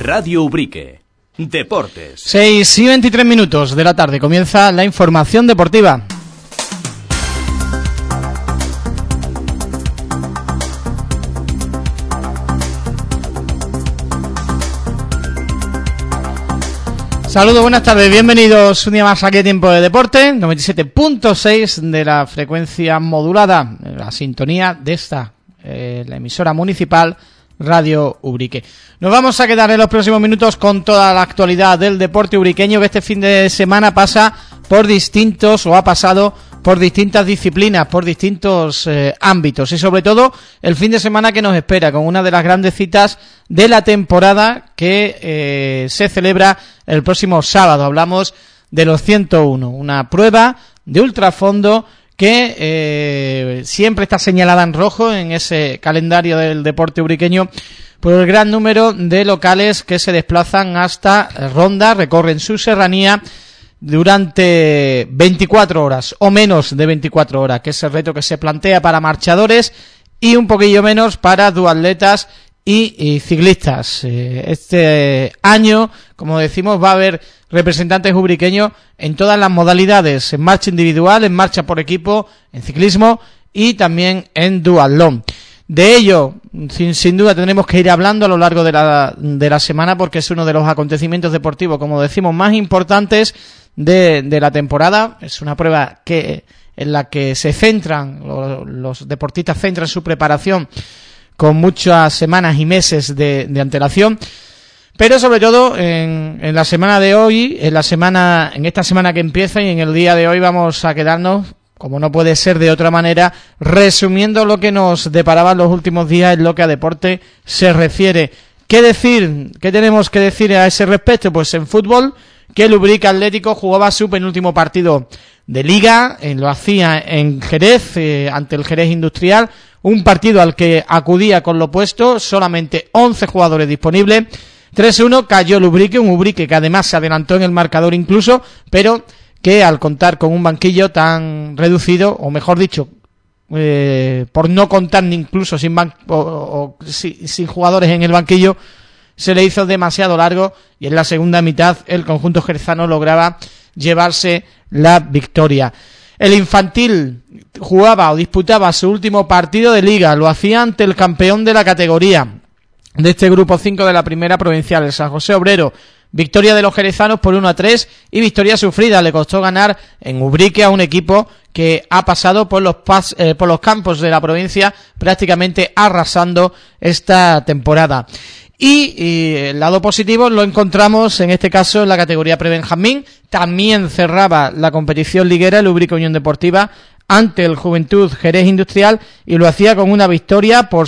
Radio Ubrique. Deportes. 6:23 de la tarde comienza la información deportiva. Saludos, buenas tardes, bienvenidos un día más aquí a Tiempo de Deporte, 97.6 de la frecuencia modulada, la sintonía de esta, la emisora municipal Radio Ubrique. Nos vamos a quedar en los próximos minutos con toda la actualidad del deporte ubriqueño, que este fin de semana pasa por distintos, o ha pasado por distintas disciplinas, por distintos ámbitos, y sobre todo el fin de semana que nos espera, con una de las grandes citas de la temporada que se celebra el próximo sábado. Hablamos de los 101, una prueba de ultrafondo que siempre está señalada en rojo en ese calendario del deporte ubriqueño por el gran número de locales que se desplazan hasta Ronda, recorren su serranía durante 24 horas o menos de 24 horas, que es el reto que se plantea para marchadores y un poquillo menos para duatletas y ciclistas. Este año, como decimos, va a haber representantes ubriqueños en todas las modalidades, en marcha individual, en marcha por equipo, en ciclismo y también en duatlón. De ello, sin duda, tendremos que ir hablando a lo largo de la semana, porque es uno de los acontecimientos deportivos, como decimos, más importantes de la temporada. Es una prueba en la que se centran, los deportistas centran su preparación con muchas semanas y meses de antelación, pero sobre todo en la semana de hoy, en esta semana que empieza y en el día de hoy, vamos a quedarnos, como no puede ser de otra manera, resumiendo lo que nos deparaban los últimos días en lo que a deporte se refiere. ¿Qué decir? ¿Qué tenemos que decir a ese respecto? Pues en fútbol, que el Ubrique Atlético jugaba su penúltimo partido de Liga, lo hacía en Jerez, ante el Jerez Industrial, un partido al que acudía con lo puesto, solamente 11 jugadores disponibles. 3-1 cayó el Ubrique, un Ubrique que además se adelantó en el marcador incluso, pero que al contar con un banquillo tan reducido, o mejor dicho, por no contar ni incluso sin jugadores en el banquillo, se le hizo demasiado largo y en la segunda mitad el conjunto jerezano lograba llevarse la victoria. El infantil jugaba o disputaba su último partido de Liga, lo hacía ante el campeón de la categoría de este grupo 5 de la primera provincial, el San José Obrero. Victoria de los jerezanos por 1-3 y victoria sufrida. Le costó ganar en Ubrique a un equipo que ha pasado por los campos de la provincia prácticamente arrasando esta temporada. Y el lado positivo lo encontramos en este caso en la categoría prebenjamín. También cerraba la competición liguera el Ubrique Unión Deportiva ante el Juventud Jerez Industrial y lo hacía con una victoria por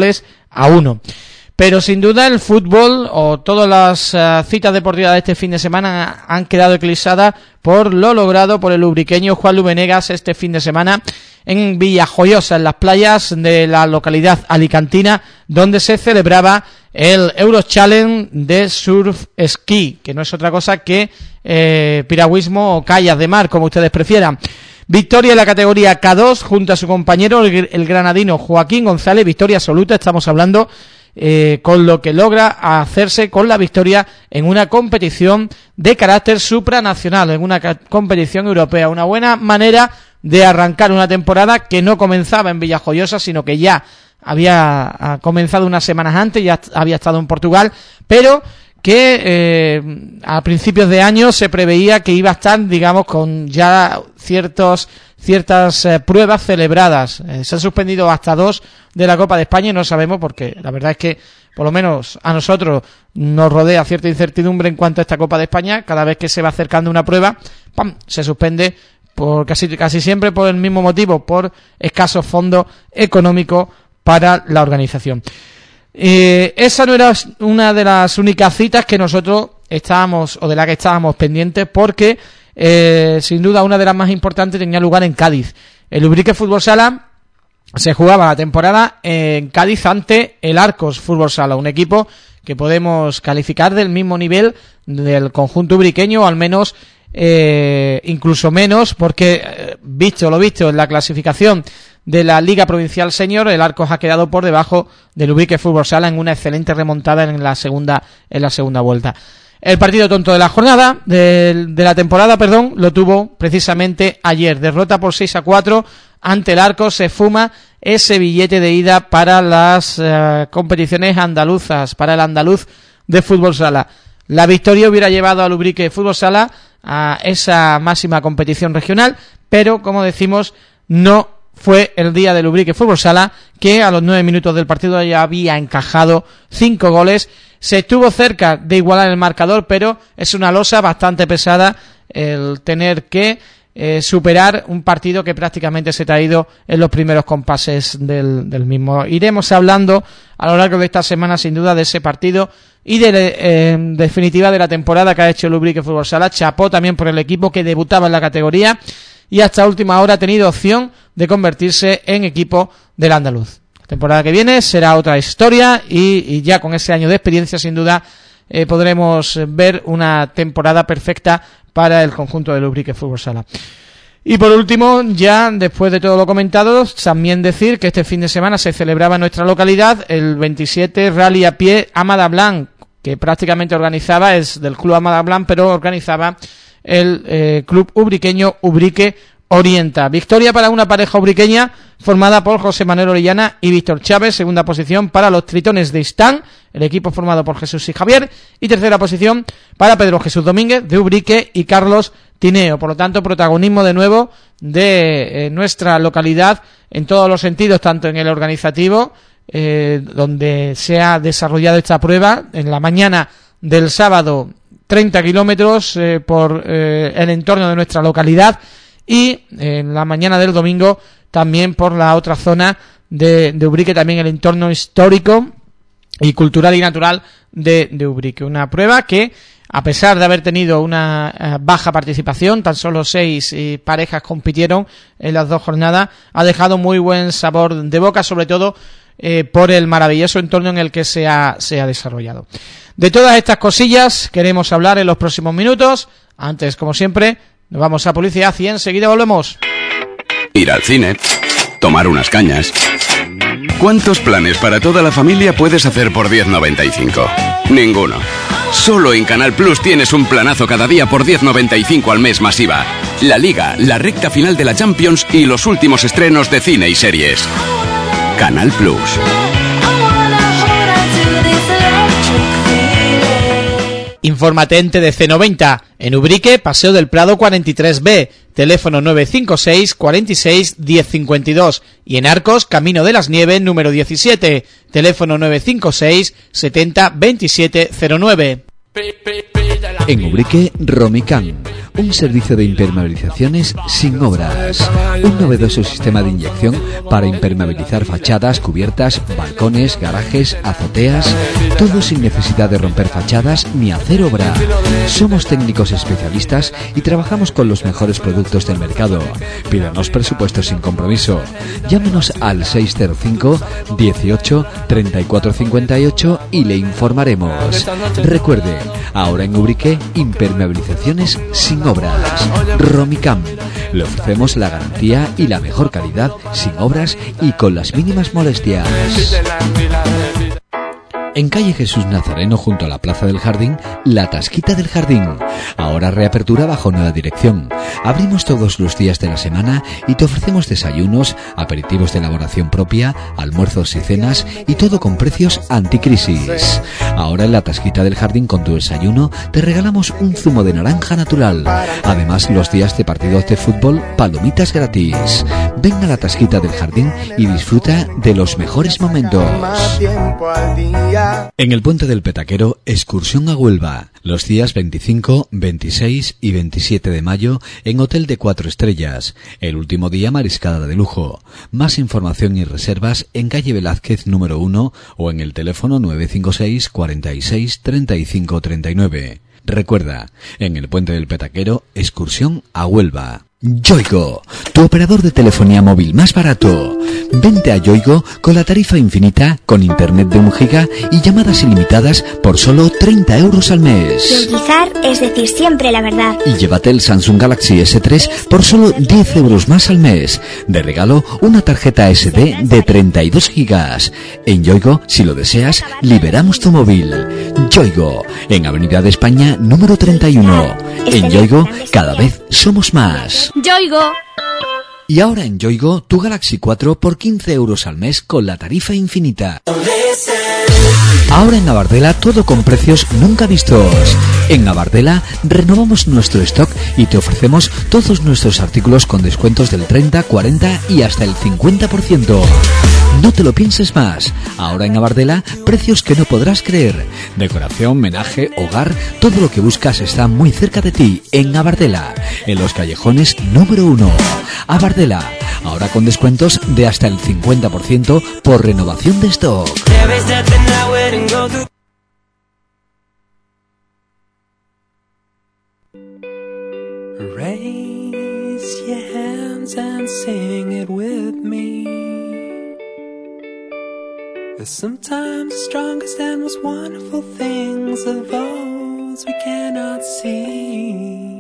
6-1. Pero sin duda el fútbol o todas las citas deportivas de este fin de semana han quedado eclipsadas por lo logrado por el ubriqueño Juan Lu Venegas este fin de semana en Villajoyosa, en las playas de la localidad alicantina, donde se celebraba el Euro Challenge de Surf Ski, que no es otra cosa que piragüismo o kayak de mar, como ustedes prefieran. Victoria en la categoría K2 junto a su compañero el granadino Joaquín González, victoria absoluta, estamos hablando con lo que logra hacerse con la victoria en una competición de carácter supranacional, en una competición europea. Una buena manera de arrancar una temporada que no comenzaba en Villajoyosa, sino que ya había comenzado unas semanas antes, ya había estado en Portugal, pero que a principios de año se preveía que iba a estar, digamos, con ya ciertas pruebas celebradas. Se han suspendido hasta 2 de la Copa de España y no sabemos porque la verdad es que por lo menos a nosotros nos rodea cierta incertidumbre en cuanto a esta Copa de España. Cada vez que se va acercando una prueba, ¡pam!, se suspende por casi siempre por el mismo motivo, por escasos fondos económicos para la organización. Esa no era una de las únicas citas que nosotros estábamos, o de la que estábamos pendientes, porque sin duda una de las más importantes tenía lugar en Cádiz. El Ubrique Fútbol Sala se jugaba la temporada en Cádiz ante el Arcos Fútbol Sala, un equipo que podemos calificar del mismo nivel del conjunto ubriqueño, o al menos incluso menos, porque visto lo visto en la clasificación de la Liga Provincial Senior. El Arcos ha quedado por debajo del Ubrique Fútbol Sala en una excelente remontada en la segunda vuelta. El partido tonto de la jornada, de la temporada, lo tuvo precisamente ayer. Derrota por 6-4 ante el Arcos. Se fuma ese billete de ida para las competiciones andaluzas, para el andaluz de Fútbol Sala. La victoria hubiera llevado al Ubrique Fútbol Sala a esa máxima competición regional, pero como decimos, no fue el día del Ubrique Fútbol Sala, que a los 9 minutos del partido ya había encajado 5 goles. Se estuvo cerca de igualar el marcador, pero es una losa bastante pesada el tener que superar un partido que prácticamente se ha traído en los primeros compases del mismo. Iremos hablando a lo largo de esta semana sin duda de ese partido y en definitiva de la temporada que ha hecho el Ubrique Fútbol Sala. Chapó también por el equipo que debutaba en la categoría y hasta última hora ha tenido opción de convertirse en equipo del andaluz. La temporada que viene será otra historia y ya con ese año de experiencia sin duda podremos ver una temporada perfecta para el conjunto del Ubrique Fútbol Sala. Y por último, ya después de todo lo comentado, también decir que este fin de semana se celebraba en nuestra localidad el 27 Rally a pie Amadablanc, que prácticamente organizaba, es del Club Amadablanc, pero organizaba el club ubriqueño Ubrique Orienta. Victoria para una pareja ubriqueña formada por José Manuel Orellana y Víctor Chávez. Segunda posición para los Tritones de Istán, el equipo formado por Jesús y Javier. Y tercera posición para Pedro Jesús Domínguez de Ubrique y Carlos Tineo. Por lo tanto, protagonismo de nuevo de nuestra localidad en todos los sentidos, tanto en el organizativo, donde se ha desarrollado esta prueba en la mañana del sábado, 30 kilómetros por el entorno de nuestra localidad, y en la mañana del domingo también por la otra zona de Ubrique, también el entorno histórico y cultural y natural de Ubrique. Una prueba que, a pesar de haber tenido una baja participación, tan solo 6 parejas compitieron en las 2 jornadas, ha dejado muy buen sabor de boca, sobre todo por el maravilloso entorno en el que se ha desarrollado. De todas estas cosillas queremos hablar en los próximos minutos. Antes, como siempre, nos vamos a publicidad y enseguida volvemos. Ir al cine, tomar unas cañas. ¿Cuántos planes para toda la familia puedes hacer por 10,95? Ninguno. Solo en Canal Plus tienes un planazo cada día por 10,95 al mes más IVA. La Liga, la recta final de la Champions y los últimos estrenos de cine y series. Canal Plus. Infórmate en TDC90, en Ubrique, Paseo del Prado 43B, teléfono 956 46 1052, y en Arcos, Camino de las Nieves número 17, teléfono 956 70 2709. En Ubrique, Romicam, un servicio de impermeabilizaciones sin obras. Un novedoso sistema de inyección para impermeabilizar fachadas, cubiertas, balcones, garajes, azoteas, todo sin necesidad de romper fachadas ni hacer obra. Somos técnicos especialistas y trabajamos con los mejores productos del mercado. Pídanos presupuestos sin compromiso. Llámenos al 605 18 34 58 y le informaremos. Recuerde, ahora en Ubrique, impermeabilizaciones sin obras. Romicam. Le ofrecemos la garantía y la mejor calidad, sin obras y con las mínimas molestias. En calle Jesús Nazareno, junto a la Plaza del Jardín, La Tasquita del Jardín. Ahora reapertura bajo nueva dirección. Abrimos todos los días de la semana y te ofrecemos desayunos, aperitivos de elaboración propia, almuerzos y cenas, y todo con precios anticrisis. Ahora en La Tasquita del Jardín, con tu desayuno, te regalamos un zumo de naranja natural. Además, los días de partidos de fútbol, palomitas gratis. Ven a La Tasquita del Jardín y disfruta de los mejores momentos. En el Puente del Petaquero, excursión a Huelva, los días 25, 26 y 27 de mayo en Hotel de 4 estrellas, el último día mariscada de lujo. Más información y reservas en calle Velázquez número 1 o en el teléfono 956 46 35 39. Recuerda, en el Puente del Petaquero, excursión a Huelva. Yoigo, tu operador de telefonía móvil más barato. Vente a Yoigo con la tarifa infinita, con internet de 1 giga y llamadas ilimitadas por solo 30 euros al mes. Yoigizar es decir siempre la verdad. Y llévate el Samsung Galaxy S3 por solo 10 euros más al mes. De regalo, una tarjeta SD de 32 gigas. En Yoigo, si lo deseas, liberamos tu móvil. Yoigo, en Avenida de España, número 31. En Yoigo, cada vez somos más. Yoigo. Y ahora en Yoigo, tu Galaxy 4 por 15 euros al mes con la tarifa infinita. Ahora en Abardela todo con precios nunca vistos. En Abardela renovamos nuestro stock y te ofrecemos todos nuestros artículos con descuentos del 30, 40 y hasta el 50%. No te lo pienses más. Ahora en Abardela, precios que no podrás creer. Decoración, menaje, hogar, todo lo que buscas está muy cerca de ti. En Abardela, en los callejones número 1. Abardela, ahora con descuentos de hasta el 50% por renovación de stock. Raise your hands and sing it with me. There's sometimes the strongest and most wonderful things of those we cannot see.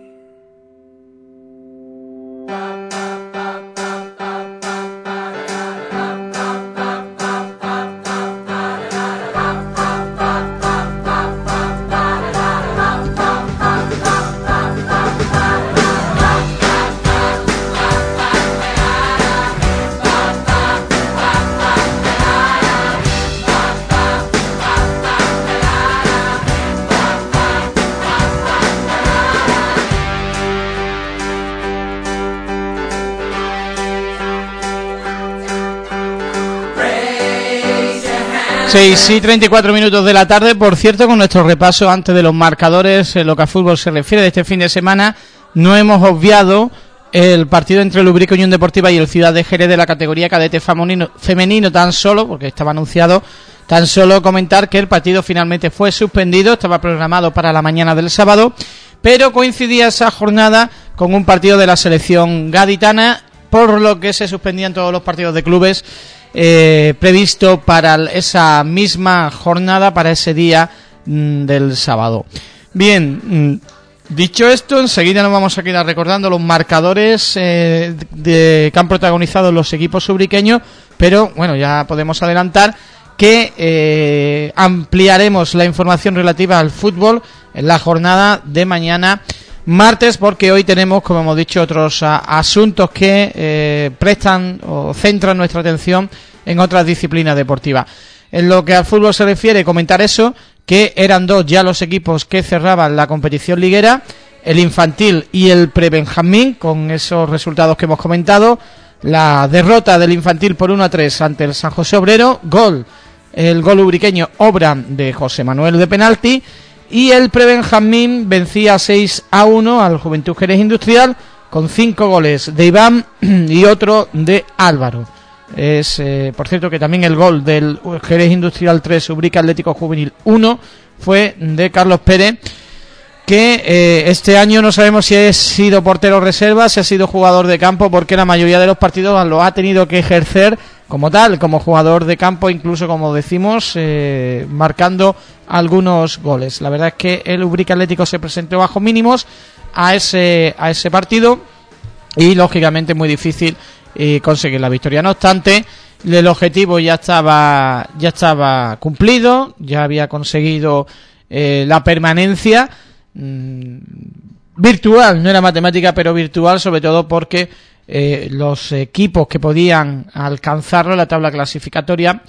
Seis y 34 minutos de la tarde. Por cierto, con nuestro repaso antes de los marcadores en lo que a fútbol se refiere de este fin de semana, no hemos obviado el partido entre el Ubrique Unión Deportiva y el Ciudad de Jerez de la categoría cadete femenino, tan solo, porque estaba anunciado, tan solo comentar que el partido finalmente fue suspendido, estaba programado para la mañana del sábado, pero coincidía esa jornada con un partido de la selección gaditana, por lo que se suspendían todos los partidos de clubes previsto para esa misma jornada, para ese día del sábado. Bien, dicho esto, enseguida nos vamos a quedar recordando los marcadores que han protagonizado los equipos ubriqueños, pero bueno, ya podemos adelantar que ampliaremos la información relativa al fútbol en la jornada de mañana martes, porque hoy tenemos, como hemos dicho, otros asuntos que prestan o centran nuestra atención en otras disciplinas deportivas. En lo que al fútbol se refiere, comentar eso, que eran dos ya los equipos que cerraban la competición liguera, el infantil y el prebenjamín, con esos resultados que hemos comentado. La derrota del infantil por 1-3 ante el San José Obrero, el gol ubriqueño, obra de José Manuel de penalti, y el prebenjamín vencía 6-1 al Juventud Jerez Industrial con 5 goles de Iván y otro de Álvaro. Es por cierto que también el gol del Jerez Industrial 3 Ubrique Atlético Juvenil 1 fue de Carlos Pérez, que este año no sabemos si ha sido portero reserva, si ha sido jugador de campo, porque la mayoría de los partidos lo ha tenido que ejercer como tal, como jugador de campo, incluso, como decimos, marcando algunos goles. La verdad es que el Ubrique Atlético se presentó bajo mínimos a ese partido y lógicamente muy difícil conseguir la victoria. No obstante, el objetivo ya estaba cumplido, ya había conseguido la permanencia virtual, no era matemática, pero virtual, sobre todo porque los equipos que podían alcanzarlo en la tabla clasificatoria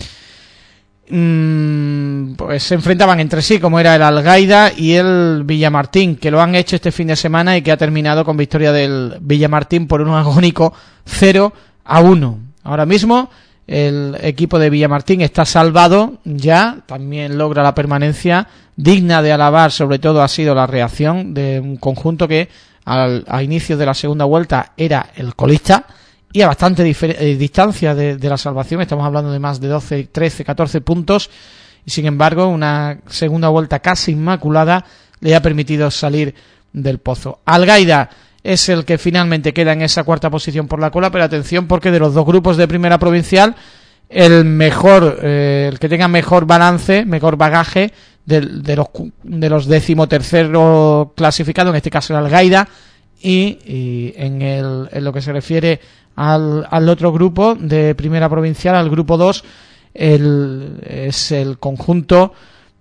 pues se enfrentaban entre sí, como era el Algaida y el Villamartín, que lo han hecho este fin de semana y que ha terminado con victoria del Villamartín por un agónico 0-1. Ahora mismo el equipo de Villamartín está salvado ya, también logra la permanencia. Digna de alabar, sobre todo, ha sido la reacción de un conjunto que a inicios de la segunda vuelta era el colista y a bastante distancia de la salvación. Estamos hablando de más de 12, 13, 14 puntos, y sin embargo una segunda vuelta casi inmaculada le ha permitido salir del pozo. Algaida es el que finalmente queda en esa cuarta posición por la cola, pero atención porque de los dos grupos de primera provincial, el que tenga mejor balance, mejor bagaje de los 13º clasificados, en este caso el Algaida, y en lo que se refiere al otro grupo de primera provincial, al grupo 2, es el conjunto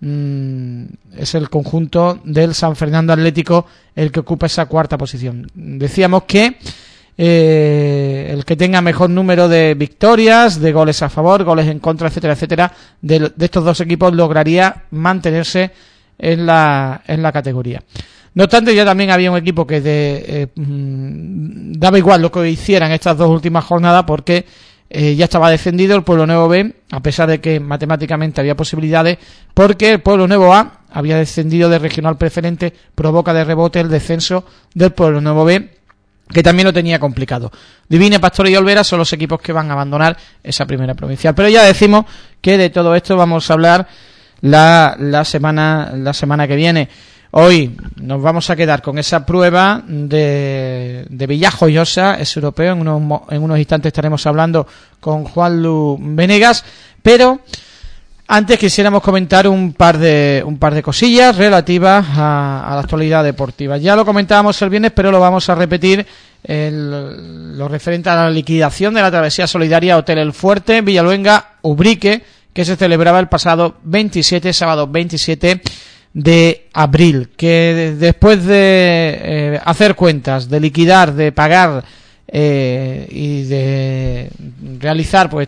del San Fernando Atlético el que ocupa esa cuarta posición. Decíamos que el que tenga mejor número de victorias, de goles a favor, goles en contra, etcétera, etcétera, de estos dos equipos lograría mantenerse en la categoría. No obstante, ya también había un equipo que daba igual lo que hicieran estas dos últimas jornadas, porque ya estaba descendido el Pueblo Nuevo B, a pesar de que matemáticamente había posibilidades, porque el Pueblo Nuevo A había descendido de regional preferente, provoca de rebote el descenso del Pueblo Nuevo B, que también lo tenía complicado. Divine, Pastor y Olvera son los equipos que van a abandonar esa primera provincial. Pero ya decimos que de todo esto vamos a hablar la semana que viene. Hoy nos vamos a quedar con esa prueba de Villajoyosa, es europeo. En unos instantes estaremos hablando con Juanlu Venegas, pero antes quisiéramos comentar un par de cosillas relativas a la actualidad deportiva. Ya lo comentábamos el viernes, pero lo vamos a repetir, lo referente a la liquidación de la travesía solidaria Hotel El Fuerte, Villaluenga, Ubrique, que se celebraba el pasado sábado 27 de abril, que después de hacer cuentas, de liquidar, de pagar y de realizar pues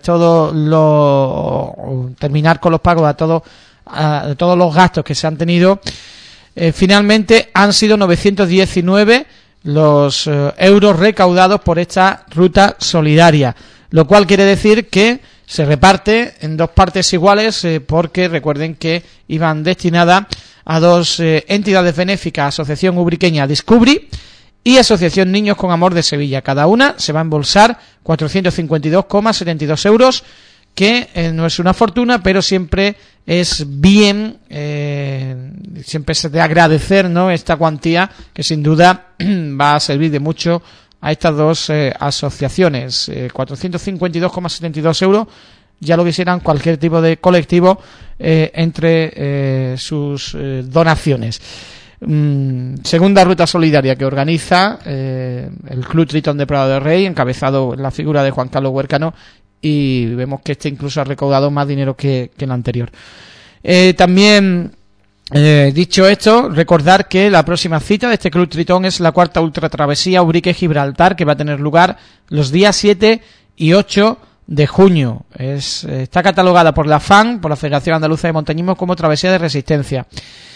terminar con los pagos de todos los gastos que se han tenido, finalmente han sido 919 los euros recaudados por esta ruta solidaria, lo cual quiere decir que se reparte en dos partes iguales, porque recuerden que iban destinadas a dos entidades benéficas, Asociación Ubriqueña Discubri y Asociación Niños con Amor de Sevilla. Cada una se va a embolsar 452,72 euros, que no es una fortuna, pero siempre es bien, siempre es de agradecer, ¿no?, esta cuantía, que sin duda va a servir de mucho a estas dos asociaciones. 452,72 euros, ya lo quisieran cualquier tipo de colectivo entre sus donaciones. Segunda ruta solidaria que organiza el Club Tritón de Prado de Rey, encabezado en la figura de Juan Carlos Huércano, y vemos que este incluso ha recaudado más dinero que el anterior. También, dicho esto, recordar que la próxima cita de este Club Tritón es la cuarta ultratravesía Ubrique-Gibraltar, que va a tener lugar los días 7 y 8 de junio. Está catalogada por la FAN, por la Federación Andaluza de Montañismo, como travesía de resistencia,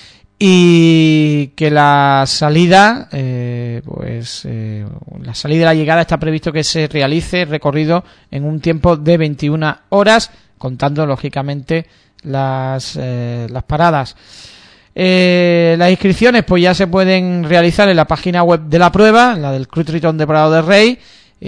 y que la salida y la llegada está previsto que se realice el recorrido en un tiempo de 21 horas, contando lógicamente las paradas. Las inscripciones pues ya se pueden realizar en la página web de la prueba, la del Club Tritón de Prado de Rey,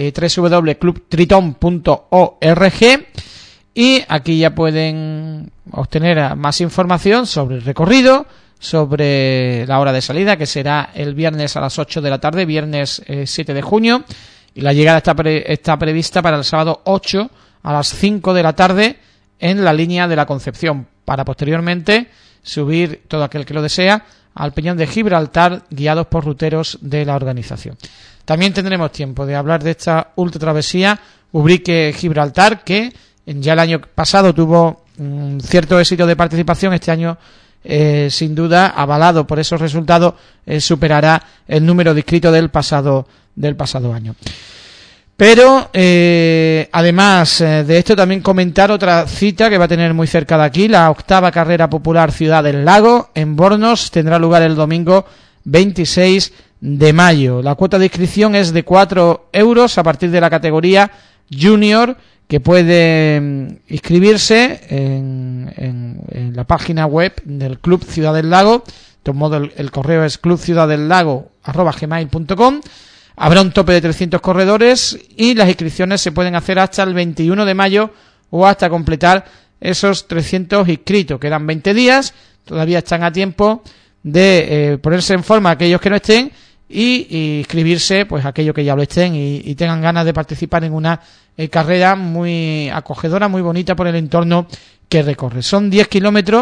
www.clubtriton.org, y aquí ya pueden obtener más información sobre el recorrido, sobre la hora de salida, que será el viernes a las 8 de la tarde, viernes 7 de junio, y la llegada está prevista para el sábado 8 a las 5 de la tarde en la línea de la Concepción, para posteriormente subir, todo aquel que lo desea, al Peñón de Gibraltar, guiados por ruteros de la organización. También tendremos tiempo de hablar de esta ultratravesía Ubrique-Gibraltar, que ya el año pasado tuvo un cierto éxito de participación. Este año, sin duda, avalado por esos resultados, superará el número de inscritos del pasado año. Pero además de esto, también comentar otra cita que va a tener muy cerca de aquí, la octava carrera popular Ciudad del Lago en Bornos, tendrá lugar el domingo 26 de mayo. La cuota de inscripción es de 4 euros a partir de la categoría Junior, que puede inscribirse en la página web del Club Ciudad del Lago. De todo modo, el correo es clubciudadellago@gmail.com. Habrá un tope de 300 corredores y las inscripciones se pueden hacer hasta el 21 de mayo o hasta completar esos 300 inscritos. Quedan 20 días, todavía están a tiempo de ponerse en forma aquellos que no estén y inscribirse, pues aquellos que ya lo estén y tengan ganas de participar en una carrera muy acogedora, muy bonita por el entorno que recorre. Son 10 kilómetros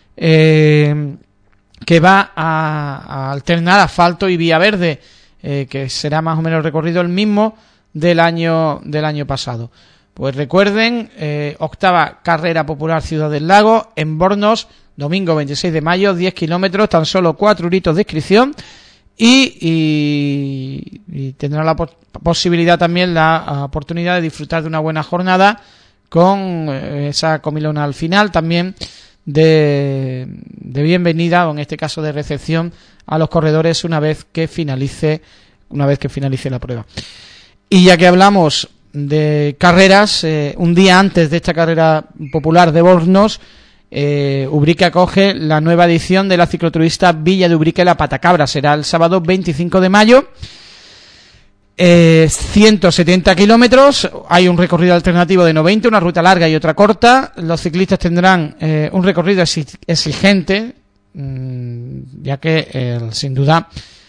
que va a alternar asfalto y vía verde, que será más o menos el recorrido el mismo del año pasado. Pues recuerden, octava carrera popular Ciudad del Lago en Bornos, domingo 26 de mayo, 10 kilómetros, tan solo 4 euritos de inscripción y tendrán la posibilidad también, la oportunidad de disfrutar de una buena jornada con esa comilona al final, también de bienvenida, o en este caso de recepción a los corredores una vez que finalice la prueba. Y ya que hablamos de carreras, un día antes de esta carrera popular de Bornos, Ubrique acoge la nueva edición de la cicloturista Villa de Ubrique La Patacabra. Será el sábado 25 de mayo, 170 kilómetros. Hay un recorrido alternativo de 90, una ruta larga y otra corta. Los ciclistas tendrán un recorrido exigente, ya que sin duda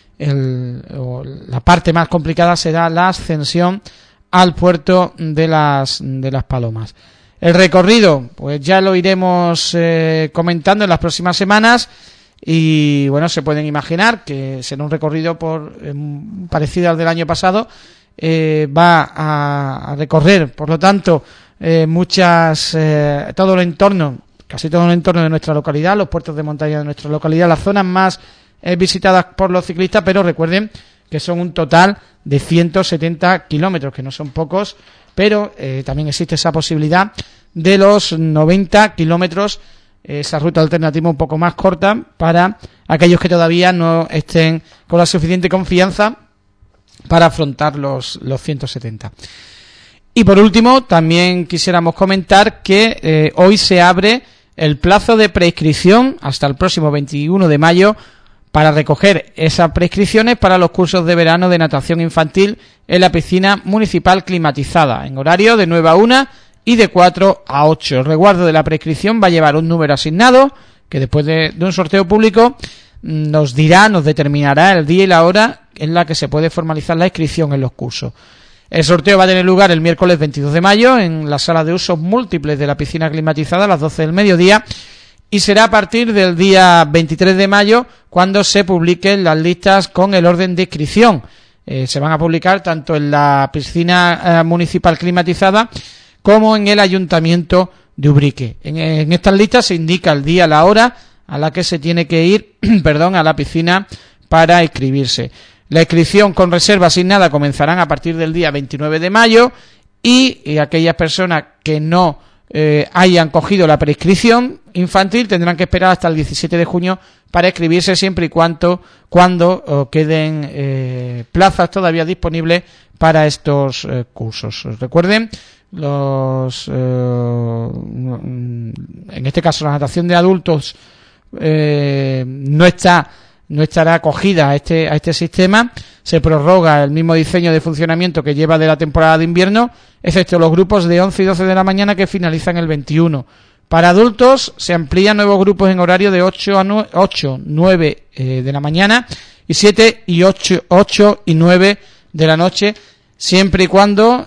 la parte más complicada será la ascensión al puerto de las Palomas. El recorrido, pues ya lo iremos comentando en las próximas semanas y bueno, se pueden imaginar que será un recorrido parecido al del año pasado. Va a recorrer, por lo tanto, casi todo el entorno de nuestra localidad, los puertos de montaña de nuestra localidad, las zonas más visitadas por los ciclistas, pero recuerden que son un total de 170 kilómetros, que no son pocos, pero también existe esa posibilidad de los 90 kilómetros, esa ruta alternativa un poco más corta para aquellos que todavía no estén con la suficiente confianza para afrontar los 170. Y por último, también quisiéramos comentar que hoy se abre el plazo de preinscripción hasta el próximo 21 de mayo para recoger esas prescripciones para los cursos de verano de natación infantil en la piscina municipal climatizada, en horario de 9 a 1 y de 4 a 8. El resguardo de la prescripción va a llevar un número asignado, que después de un sorteo público nos determinará el día y la hora en la que se puede formalizar la inscripción en los cursos. El sorteo va a tener lugar el miércoles 22 de mayo en la sala de usos múltiples de la piscina climatizada a las 12 del mediodía, y será a partir del día 23 de mayo cuando se publiquen las listas con el orden de inscripción. Se van a publicar tanto en la piscina municipal climatizada como en el Ayuntamiento de Ubrique. En estas listas se indica el día, la hora a la que se tiene que ir a la piscina para inscribirse. La inscripción con reserva asignada comenzarán a partir del día 29 de mayo y aquellas personas que no hayan cogido la prescripción infantil tendrán que esperar hasta el 17 de junio para inscribirse, siempre y cuando queden plazas todavía disponibles para estos cursos. Recuerden, en este caso la natación de adultos no estará acogida a este sistema. Se prorroga el mismo diseño de funcionamiento que lleva de la temporada de invierno, excepto los grupos de 11 y 12 de la mañana que finalizan el 21. Para adultos se amplían nuevos grupos en horario de 8 a 9 de la mañana y 7 y 8 y 9 de la noche, siempre y cuando,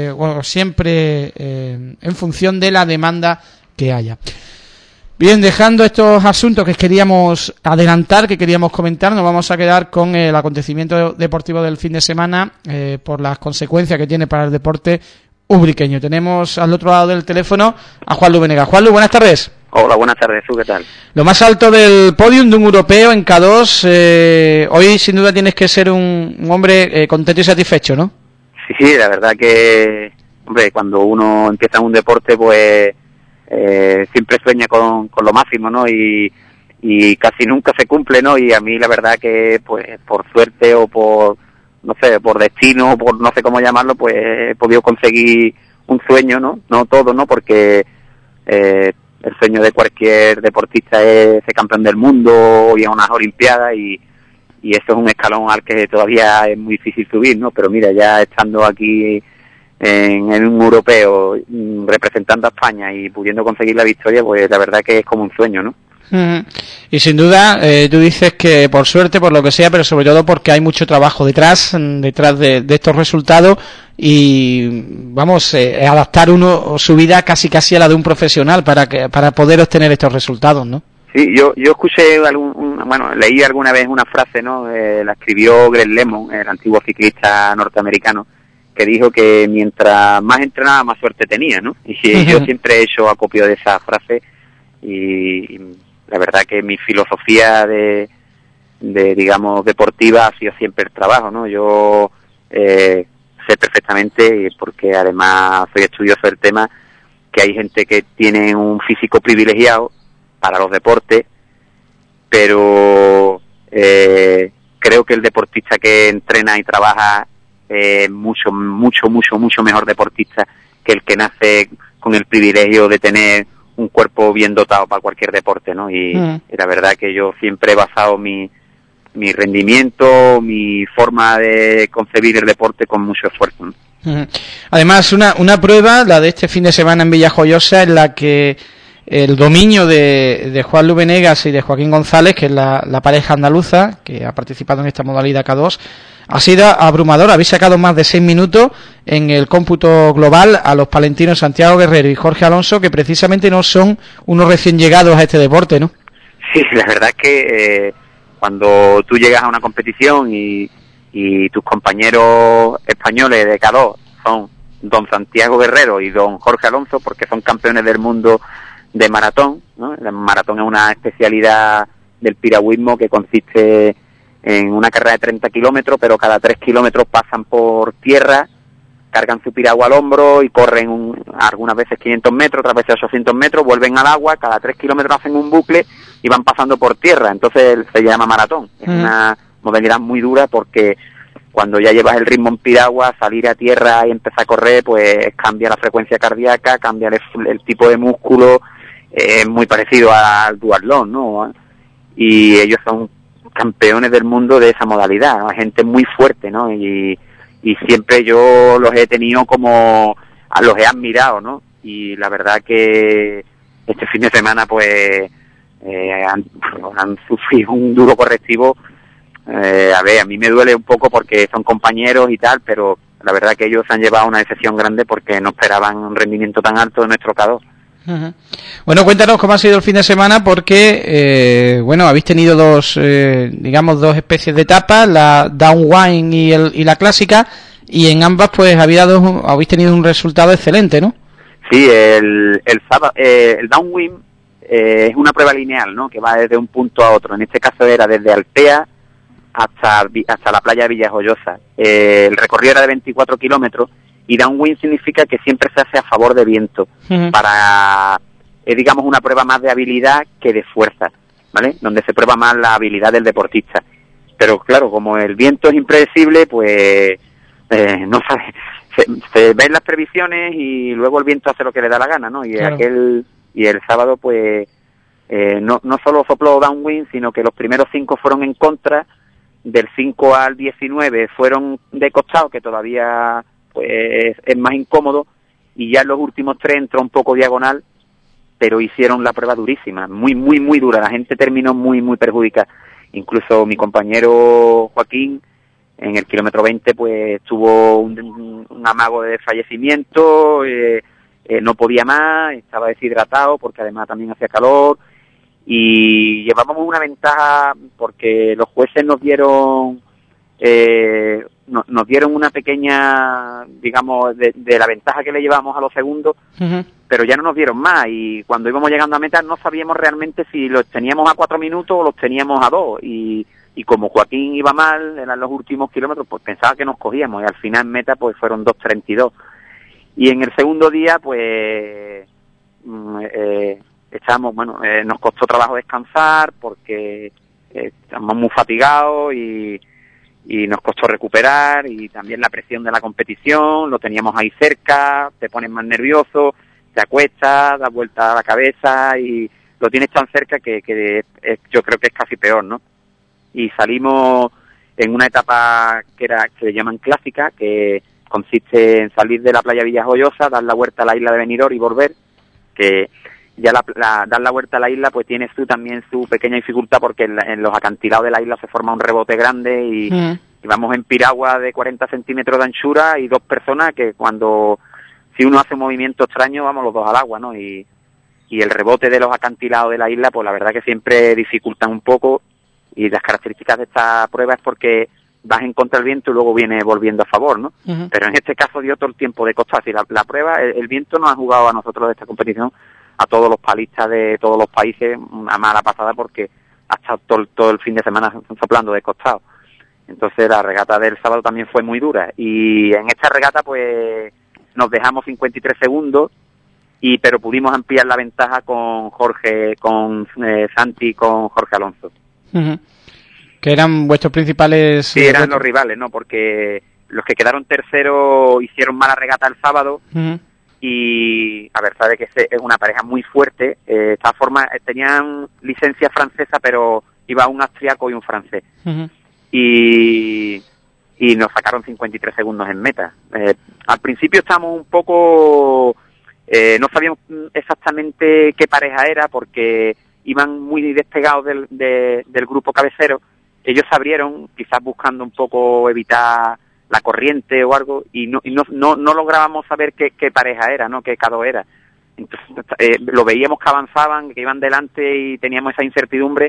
en función de la demanda que haya. Bien, dejando estos asuntos que queríamos adelantar, que queríamos comentar, nos vamos a quedar con el acontecimiento deportivo del fin de semana por las consecuencias que tiene para el deporte ubriqueño. Tenemos al otro lado del teléfono a Juanlu Venegas. Juanlu, buenas tardes. Hola, buenas tardes. ¿Tú qué tal? Lo más alto del podium de un europeo en K2. Hoy sin duda tienes que ser un hombre contento y satisfecho, ¿no? Sí, la verdad que, hombre, cuando uno empieza un deporte, pues siempre sueña con lo máximo, ¿no? Y casi nunca se cumple, ¿no? Y a mí la verdad que, pues, por suerte o por, no sé, por destino o por no sé cómo llamarlo, pues he podido conseguir un sueño, ¿no? No todo, ¿no? Porque el sueño de cualquier deportista es ser campeón del mundo y a unas olimpiadas y eso es un escalón al que todavía es muy difícil subir, ¿no? Pero mira, ya estando aquí en un europeo representando a España y pudiendo conseguir la victoria, pues la verdad que es como un sueño, ¿no? Y sin duda, tú dices que por suerte, por lo que sea, pero sobre todo porque hay mucho trabajo detrás de estos resultados y vamos, adaptar uno su vida casi a la de un profesional para poder obtener estos resultados, ¿no? Sí, yo escuché leí alguna vez una frase, ¿no? La escribió Greg LeMond, el antiguo ciclista norteamericano, que dijo que mientras más entrenaba, más suerte tenía, ¿no? Y yo siempre he hecho acopio de esa frase y la verdad que mi filosofía de digamos, deportiva ha sido siempre el trabajo, ¿no? Yo sé perfectamente, porque además soy estudioso del tema, que hay gente que tiene un físico privilegiado para los deportes, pero creo que el deportista que entrena y trabaja es mucho mejor deportista que el que nace con el privilegio de tener un cuerpo bien dotado para cualquier deporte, ¿no? Y la verdad que yo siempre he basado mi rendimiento, mi forma de concebir el deporte con mucho esfuerzo, ¿no? Además, una prueba, la de este fin de semana en Villajoyosa, en la que el dominio de Juan Lu Venegas y de Joaquín González, que es la pareja andaluza que ha participado en esta modalidad K2, ha sido abrumador. Habéis sacado más de 6 minutos en el cómputo global a los palentinos Santiago Guerrero y Jorge Alonso, que precisamente no son unos recién llegados a este deporte, ¿no? Sí, la verdad es que cuando tú llegas a una competición y tus compañeros españoles de K2 son don Santiago Guerrero y don Jorge Alonso, porque son campeones del mundo de maratón, ¿no? El maratón es una especialidad del piragüismo que consiste en una carrera de 30 kilómetros, pero cada 3 kilómetros pasan por tierra, cargan su piragua al hombro y corren algunas veces 500 metros, otras veces 800 metros, vuelven al agua, cada 3 kilómetros hacen un bucle y van pasando por tierra, entonces se llama maratón. Es una modalidad muy dura porque cuando ya llevas el ritmo en piragua, salir a tierra y empezar a correr, pues cambia la frecuencia cardíaca, cambia el tipo de músculo, es muy parecido al duatlón, ¿no? Y ellos son campeones del mundo de esa modalidad, gente muy fuerte, ¿no? Y siempre yo los he tenido los he admirado, ¿no? Y la verdad que este fin de semana pues han sufrido un duro correctivo. A mí me duele un poco porque son compañeros y tal, pero la verdad que ellos han llevado una decepción grande porque no esperaban un rendimiento tan alto de nuestro K2. Bueno, cuéntanos cómo ha sido el fin de semana, porque habéis tenido dos especies de etapas, la downwind y la clásica, y en ambas pues habéis tenido un resultado excelente, ¿no? Sí, el downwind es una prueba lineal, ¿no? Que va desde un punto a otro. En este caso era desde Altea hasta la playa de Villajoyosa. El recorrido era de 24 kilómetros. Y downwind significa que siempre se hace a favor de viento, es digamos una prueba más de habilidad que de fuerza, ¿vale? Donde se prueba más la habilidad del deportista. Pero claro, como el viento es impredecible, pues no sabe, se ven las previsiones y luego el viento hace lo que le da la gana, ¿no? Y claro. El sábado pues no solo sopló downwind, sino que los primeros 5 fueron en contra, del 5 al 19 fueron de costado, que todavía pues es más incómodo, y ya en los últimos 3 entró un poco diagonal, pero hicieron la prueba durísima, muy dura, la gente terminó muy perjudicada, incluso mi compañero Joaquín en el kilómetro 20 pues tuvo un amago de fallecimiento, no podía más, estaba deshidratado porque además también hacía calor, y llevábamos una ventaja porque los jueces nos dieron una pequeña, digamos, de la ventaja que le llevamos a los segundos, pero ya no nos dieron más, y cuando íbamos llegando a meta no sabíamos realmente si los teníamos a 4 minutos o los teníamos a 2, y como Joaquín iba mal, eran los últimos kilómetros, pues pensaba que nos cogíamos, y al final en meta pues fueron 2:32, y en el segundo día pues nos costó trabajo descansar porque estamos muy fatigados y nos costó recuperar, y también la presión de la competición, lo teníamos ahí cerca, te pones más nervioso, te acuestas, das vuelta a la cabeza y lo tienes tan cerca que yo creo que es casi peor, ¿no? Y salimos en una etapa que le llaman clásica, que consiste en salir de la playa Villajoyosa, dar la vuelta a la isla de Benidorm y volver, que ya dar la vuelta a la isla pues tiene también su pequeña dificultad, porque en los acantilados de la isla se forma un rebote grande y vamos en piragua de 40 centímetros de anchura y 2 personas que si uno hace un movimiento extraño vamos los 2 al agua, ¿no? Y el rebote de los acantilados de la isla pues la verdad que siempre dificultan un poco, y las características de esta prueba es porque vas en contra del viento y luego viene volviendo a favor, ¿no? Pero en este caso dio todo el tiempo de costar. Si la prueba, el viento nos ha jugado a nosotros de esta competición, a todos los palistas de todos los países, a mala pasada, porque ha estado todo el fin de semana soplando de costado. Entonces la regata del sábado también fue muy dura, y en esta regata pues nos dejamos 53 segundos, pero pudimos ampliar la ventaja con Santi y con Jorge Alonso. Que eran vuestros principales... Sí, eran los rivales, ¿no? Porque los que quedaron terceros hicieron mala regata el sábado. Y, a ver, sabe que es una pareja muy fuerte. De esta forma, tenían licencia francesa, pero iba un austriaco y un francés. Y nos sacaron 53 segundos en meta. Al principio estábamos un poco... no sabíamos exactamente qué pareja era, porque iban muy despegados del grupo cabecero. Ellos se abrieron, quizás buscando un poco evitar la corriente o algo, y no lográbamos saber qué pareja era, ¿no? Qué cado era. Entonces, lo veíamos que avanzaban, que iban delante, y teníamos esa incertidumbre,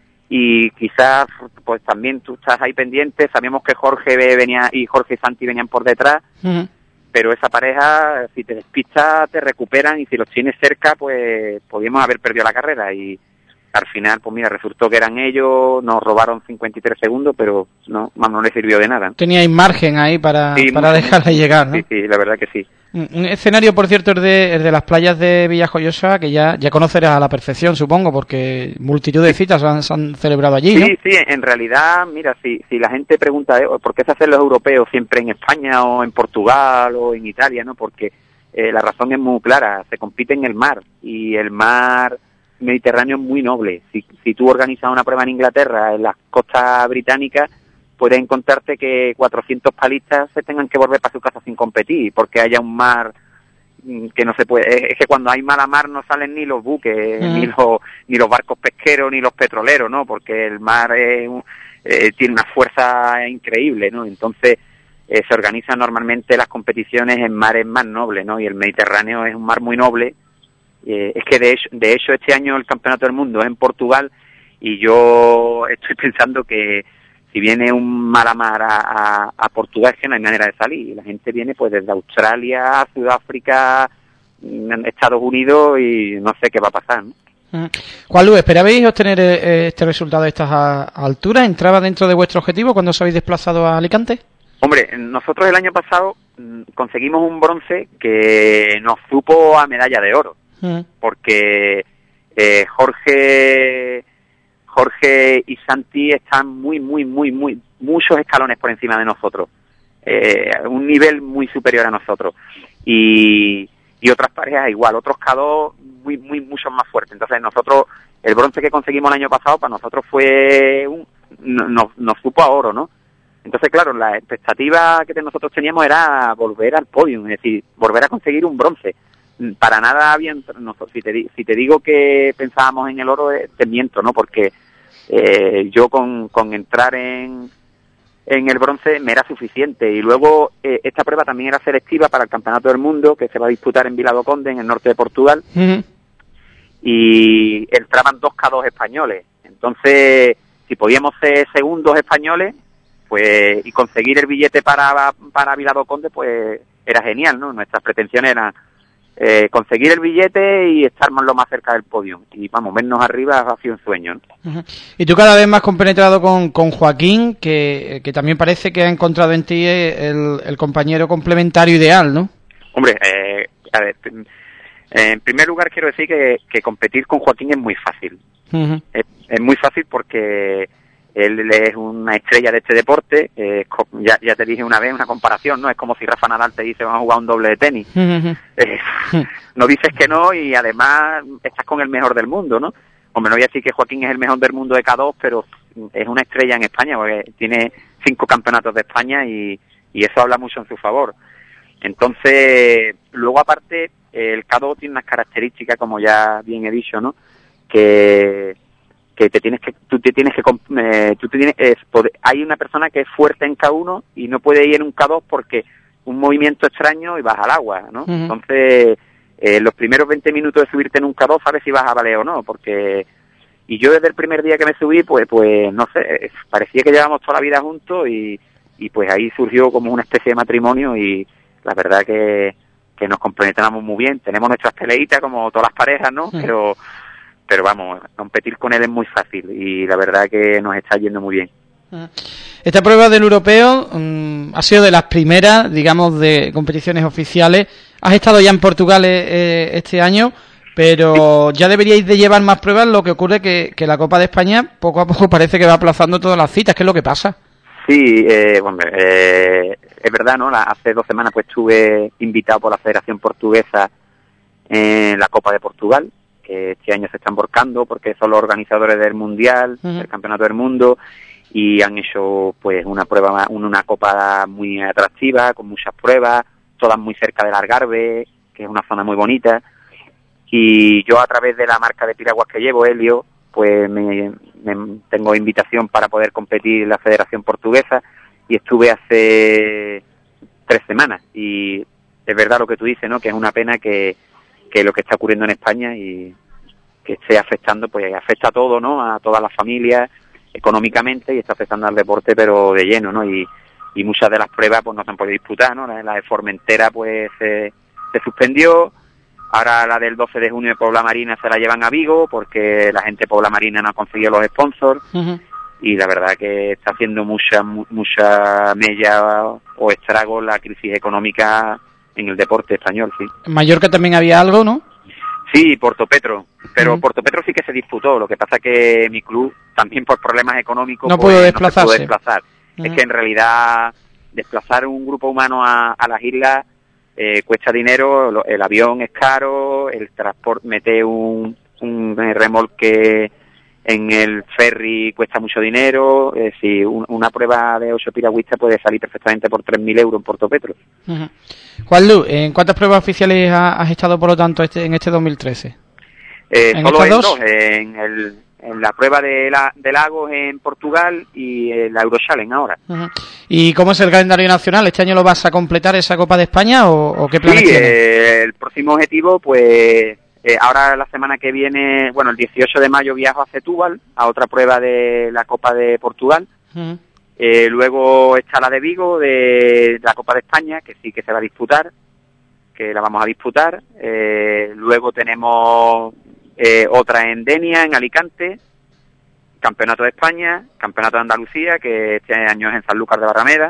y quizás pues también tú estás ahí pendiente. Sabíamos que Jorge venía y Jorge y Santi venían por detrás, pero esa pareja, si te despistas, te recuperan, y si los tienes cerca, pues podíamos haber perdido la carrera. Y al final, pues mira, resultó que eran ellos, nos robaron 53 segundos, pero no les sirvió de nada. Teníais margen ahí para dejarla llegar, ¿no? Sí, la verdad que sí. Un escenario, por cierto, es de las playas de Villajoyosa, que ya conocerás a la perfección, supongo, porque multitud de citas se han celebrado allí, ¿no? Sí, en realidad, mira, si la gente pregunta por qué se hacen los europeos siempre en España o en Portugal o en Italia, ¿no? Porque la razón es muy clara, se compite en el mar, y el mar Mediterráneo es muy noble. Si tú organizas una prueba en Inglaterra, en las costas británicas, puedes encontrarte que 400 palistas se tengan que volver para su casa sin competir, porque haya un mar que no se puede. Es que cuando hay mala mar no salen ni los buques, ni los barcos pesqueros, ni los petroleros, ¿no? Porque el mar tiene una fuerza increíble, ¿no? Entonces se organizan normalmente las competiciones en mares más nobles, ¿no? Y el Mediterráneo es un mar muy noble. Es que de hecho este año el Campeonato del Mundo es en Portugal, y yo estoy pensando que si viene un mala mar a Portugal, es que no hay manera de salir. La gente viene pues desde Australia, Sudáfrica, Estados Unidos, y no sé qué va a pasar, ¿no? Juan Luis, ¿esperabais obtener este resultado a estas alturas? ¿Entraba dentro de vuestro objetivo cuando os habéis desplazado a Alicante? Hombre, nosotros el año pasado conseguimos un bronce que nos supo a medalla de oro, porque Jorge y Santi están muchos escalones por encima de nosotros, un nivel muy superior a nosotros, y otras parejas igual, otros K2 mucho más fuertes. Entonces nosotros, el bronce que conseguimos el año pasado para nosotros fue nos supo a oro, ¿no? Entonces, claro, la expectativa que nosotros teníamos era volver al podio, es decir, volver a conseguir un bronce. Para nada bien, si te digo que pensábamos en el oro, te miento, ¿no? Porque yo con entrar en el bronce me era suficiente. Y luego esta prueba también era selectiva para el Campeonato del Mundo, que se va a disputar en Vila do Conde, en el norte de Portugal, y entraban 2 K2 españoles. Entonces, si podíamos ser segundos españoles, pues, y conseguir el billete para Vila do Conde, pues era genial, ¿no? Nuestras pretensiones eran conseguir el billete y estar lo más cerca del podio, y vamos, vernos arriba ha sido un sueño, ¿no? Y tú cada vez más compenetrado con Joaquín, que también parece que ha encontrado en ti el compañero complementario ideal, ¿no? Hombre, a ver, en primer lugar quiero decir que competir con Joaquín es muy fácil. Es muy fácil porque él es una estrella de este deporte. Ya te dije una vez una comparación, ¿no? Es como si Rafa Nadal te dice vamos a jugar un doble de tenis. No dices que no, y además estás con el mejor del mundo, ¿no? Hombre, no voy a decir que Joaquín es el mejor del mundo de K2, pero es una estrella en España, porque tiene 5 campeonatos de España, y eso habla mucho en su favor. Entonces, luego aparte, el K2 tiene unas características, como ya bien he dicho, ¿no? Que hay una persona que es fuerte en K1 y no puede ir en un K2 porque un movimiento extraño y vas al agua, ¿no? Entonces, los primeros 20 minutos de subirte en un K2 sabes si vas a valer o no, porque... Y yo desde el primer día que me subí, pues no sé, parecía que llevábamos toda la vida juntos y pues ahí surgió como una especie de matrimonio y la verdad que nos compenetramos muy bien. Tenemos nuestras peleitas como todas las parejas, ¿no? Pero vamos, competir con él es muy fácil y la verdad que nos está yendo muy bien. Esta prueba del europeo ha sido de las primeras, digamos, de competiciones oficiales. Has estado ya en Portugal este año, pero ya deberíais de llevar más pruebas. Lo que ocurre que la Copa de España poco a poco parece que va aplazando todas las citas. ¿Qué es lo que pasa? Sí, es verdad, ¿no? Hace 2 semanas pues estuve invitado por la Federación Portuguesa en la Copa de Portugal, que este año se están volcando porque son los organizadores del Mundial, del Campeonato del Mundo, y han hecho pues una copa muy atractiva, con muchas pruebas, todas muy cerca del Algarve, que es una zona muy bonita, y yo a través de la marca de piraguas que llevo, Helio, pues tengo invitación para poder competir en la Federación Portuguesa, y estuve hace 3 semanas, y es verdad lo que tú dices, ¿no? Que es una pena que lo que está ocurriendo en España y que esté afectando, pues afecta a todo, ¿no? A todas las familias, económicamente, y está afectando al deporte, pero de lleno, ¿no? Y muchas de las pruebas pues no se han podido disputar, ¿no? La de Formentera pues se suspendió. Ahora la del 12 de junio de Pobla Marina se la llevan a Vigo porque la gente de Pobla Marina no ha conseguido los sponsors. Y la verdad que está haciendo mucha mella o estrago la crisis económica en el deporte español, sí. En Mallorca también había algo, ¿no? Sí, Portopetro, pero Portopetro sí que se disputó. Lo que pasa que mi club, también por problemas económicos, no pudo desplazarse. No se pudo desplazar. Es que en realidad desplazar un grupo humano a las islas cuesta dinero, el avión es caro, el transporte, meter un remolque en el ferry cuesta mucho dinero. Si una prueba de 8 piragüistas puede salir perfectamente por 3.000 euros en Portopetro. Juanlu, ¿en cuántas pruebas oficiales has estado, por lo tanto, en este 2013? Solo en 2, en la prueba de Lagos en Portugal y la Eurochallenge ahora. ¿Y cómo es el calendario nacional? ¿Este año lo vas a completar esa Copa de España o qué planes tienes? El próximo objetivo, pues ahora la semana que viene, bueno, el 18 de mayo viajo a Setúbal, a otra prueba de la Copa de Portugal. Luego está la de Vigo, de la Copa de España, que sí que se va a disputar, que la vamos a disputar. Luego tenemos otra en Denia, en Alicante, Campeonato de España, Campeonato de Andalucía, que este año es en Sanlúcar de Barrameda.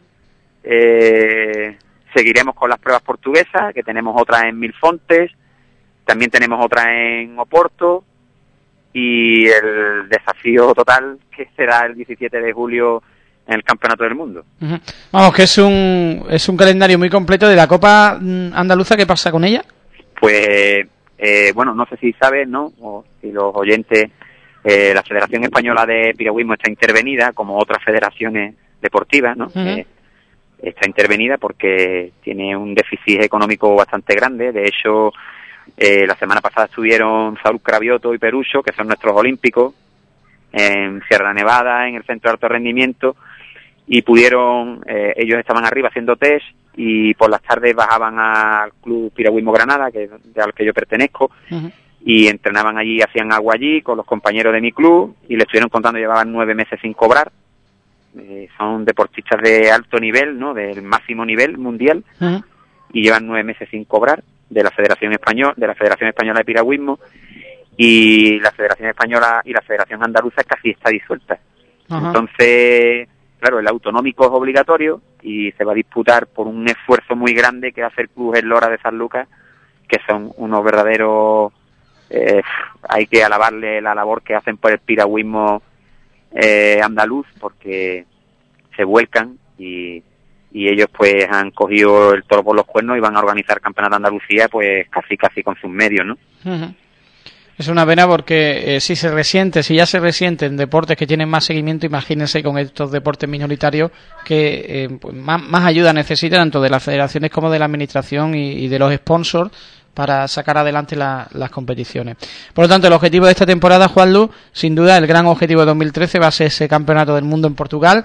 Seguiremos con las pruebas portuguesas, que tenemos otra en Milfontes, también tenemos otra en Oporto, y el desafío total que será el 17 de julio en el Campeonato del Mundo. Vamos, que es un calendario muy completo. De la Copa Andaluza, ¿qué pasa con ella? Pues, bueno, no sé si sabes, ¿no? O si los oyentes, la Federación Española de Piragüismo está intervenida, como otras federaciones deportivas, ¿no? Está intervenida porque tiene un déficit económico bastante grande. De hecho, la semana pasada estuvieron Saúl Cravioto y Perucho, que son nuestros olímpicos, en Sierra Nevada, en el Centro de Alto Rendimiento, y pudieron, ellos estaban arriba haciendo test, y por las tardes bajaban al Club Piragüismo Granada, al que yo pertenezco, y entrenaban allí, hacían agua allí con los compañeros de mi club, y le estuvieron contando, llevaban 9 meses sin cobrar. Son deportistas de alto nivel, ¿no? Del máximo nivel mundial, y llevan 9 meses sin cobrar, de la Federación Española de Piragüismo, y la Federación Española y la Federación Andaluza casi está disuelta. Entonces, claro, el autonómico es obligatorio y se va a disputar por un esfuerzo muy grande que hace el Club Eslora de Sanlúcar, que son unos verdaderos, hay que alabarle la labor que hacen por el piragüismo andaluz, porque se vuelcan y ellos pues han cogido el toro por los cuernos y van a organizar Campeonato de Andalucía pues casi con sus medios, ¿no? Es una pena porque si ya se resiente en deportes que tienen más seguimiento, imagínense con estos deportes minoritarios que pues más ayuda necesitan, tanto de las federaciones como de la administración y de los sponsors, para sacar adelante las competiciones. Por lo tanto, el objetivo de esta temporada, Juanlu, sin duda el gran objetivo de 2013 va a ser ese campeonato del mundo en Portugal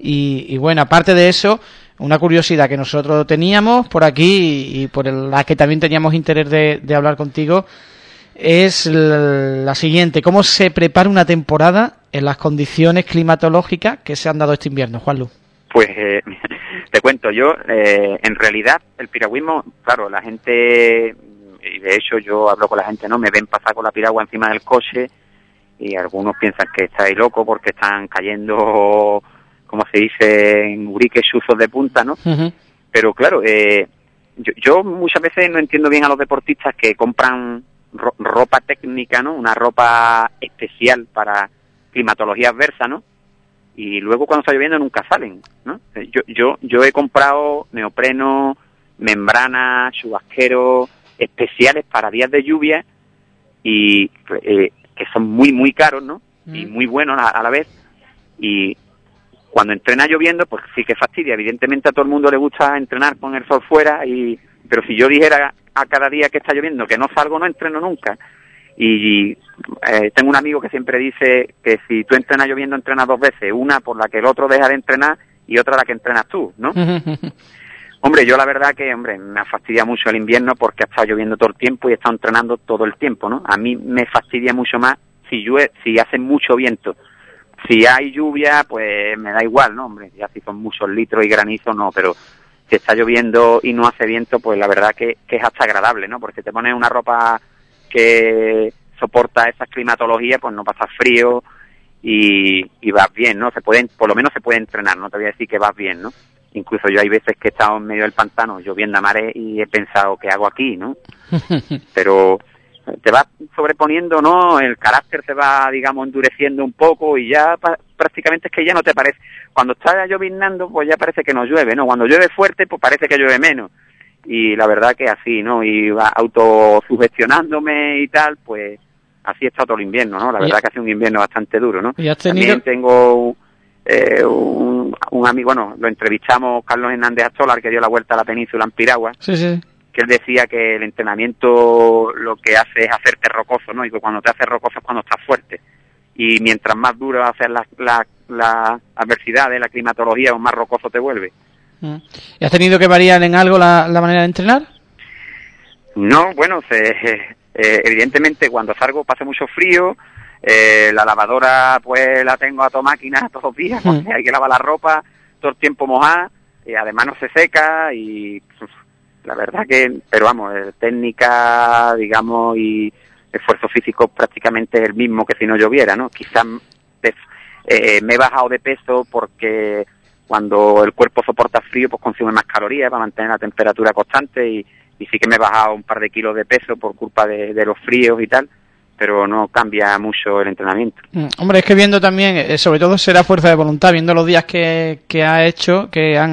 y bueno, aparte de eso, una curiosidad que nosotros teníamos por aquí y por la que también teníamos interés de hablar contigo es la siguiente: ¿cómo se prepara una temporada en las condiciones climatológicas que se han dado este invierno, Juanlu? Pues te cuento, yo en realidad el piragüismo, claro, la gente, y de hecho yo hablo con la gente, ¿no? Me ven pasar con la piragua encima del coche y algunos piensan que estáis loco porque están cayendo, como se dice en Ubrique, chuzos de punta, ¿no? Uh-huh. Pero claro, yo muchas veces no entiendo bien a los deportistas que compran ropa técnica, ¿no? Una ropa especial para climatología adversa, ¿no? Y luego cuando está lloviendo nunca salen, ¿no? Yo he comprado neopreno, membrana, chubasqueros especiales para días de lluvia y que son muy, muy caros, ¿no? Y muy buenos a la vez. Y cuando entrena lloviendo, pues sí que fastidia. Evidentemente a todo el mundo le gusta entrenar con el sol fuera, pero si yo dijera a cada día que está lloviendo que no salgo, no entreno nunca. Y tengo un amigo que siempre dice que si tú entrenas lloviendo, entrenas dos veces, una por la que el otro deja de entrenar y otra la que entrenas tú, ¿no? Hombre, yo la verdad que, me fastidia mucho el invierno porque ha estado lloviendo todo el tiempo y he estado entrenando todo el tiempo, ¿no? A mí me fastidia mucho más si hace mucho viento. Si hay lluvia, pues me da igual, ¿no? Hombre, ya si son muchos litros y granizo, no, pero si está lloviendo y no hace viento, pues la verdad que es hasta agradable, ¿no? Porque te pones una ropa que soporta esas climatologías, pues no pasas frío y vas bien, ¿no? Por lo menos se puede entrenar, no te voy a decir que vas bien, ¿no? Incluso yo hay veces que he estado en medio del pantano lloviendo a mares y he pensado, ¿qué hago aquí, no? Pero te vas sobreponiendo, ¿no? El carácter se va, digamos, endureciendo un poco y ya prácticamente es que ya no te parece. Cuando está lloviznando, pues ya parece que no llueve, ¿no? Cuando llueve fuerte, pues parece que llueve menos. Y la verdad que así, ¿no? Y va autosugestionándome y tal, pues así está todo el invierno, ¿no? La verdad que ha sido un invierno bastante duro, ¿no? ¿Y has tenido? También tengo un amigo, bueno, lo entrevistamos, Carlos Hernández Astolar, que dio la vuelta a la península en piragua. Sí, sí. Que él decía que el entrenamiento lo que hace es hacerte rocoso, ¿no? Y que cuando te haces rocoso es cuando estás fuerte. Y mientras más duro haces la adversidad de la climatología, o más rocoso te vuelve. ¿Y has tenido que variar en algo la manera de entrenar? No, bueno, evidentemente cuando salgo pasa mucho frío, la lavadora pues la tengo a toda máquina todos los días, porque hay que lavar la ropa todo el tiempo mojada, y además no se seca y la verdad que, pero vamos, técnica, digamos, y esfuerzo físico prácticamente es el mismo que si no lloviera, ¿no? Quizás me he bajado de peso porque cuando el cuerpo soporta frío, pues consume más calorías para mantener la temperatura constante y sí que me he bajado un par de kilos de peso por culpa de los fríos y tal, pero no cambia mucho el entrenamiento. Hombre, es que viendo también, sobre todo será fuerza de voluntad, viendo los días que ha hecho,